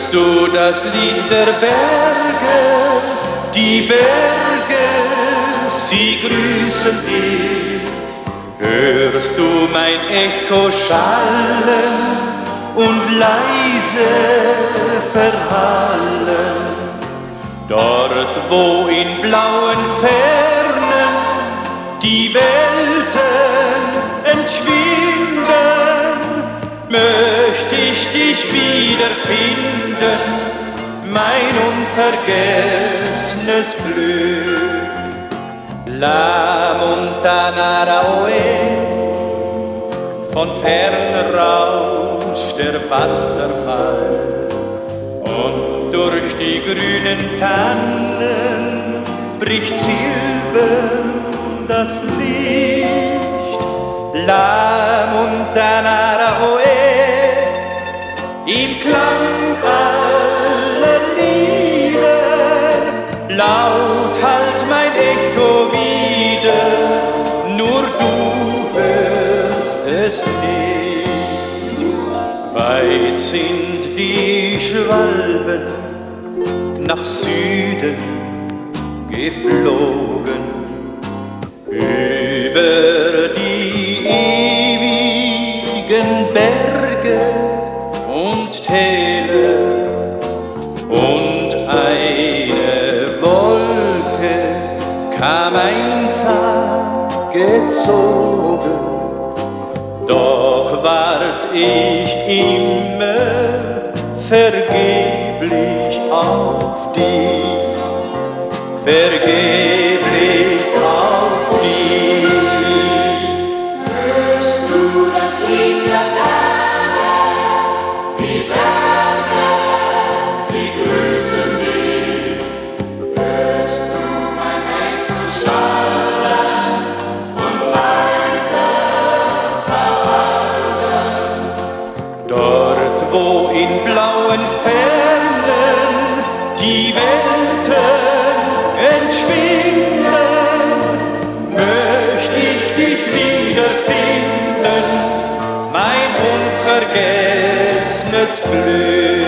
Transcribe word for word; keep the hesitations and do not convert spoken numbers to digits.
Hörst du das Lied der Berge? Die Berge, sie grüßen dich. Hörst du mein Echo schallen und leise verhallen? Dort, wo in blauen Fernen die Welten entschwinden, möchte ich dich wiederfinden, mein unvergessenes Glück. La Montanara Oe, von fern rauscht der Wasserfall, und durch die grünen Tannen bricht silbern das Licht. La Montanara Oe, im Klang aller Lieder, laut hallt mein Echo wieder, nur du hörst es nicht. Weit sind die Schwalben nach Süden geflogen, über die ewigen Berge und Täler, und eine Wolke kam einsam gezogen, doch wart ich immer vergeblich auf dich, vergeblich auf dich. Hörst du das Lied der Berge? Die Berge, sie grüßen dich. Hörst du mein Echo schallen und leise verhallen? Dort, wo in blauen Fernen die Welten entschwinden, möcht ich dich wiederfinden, mein unvergessenes Glück.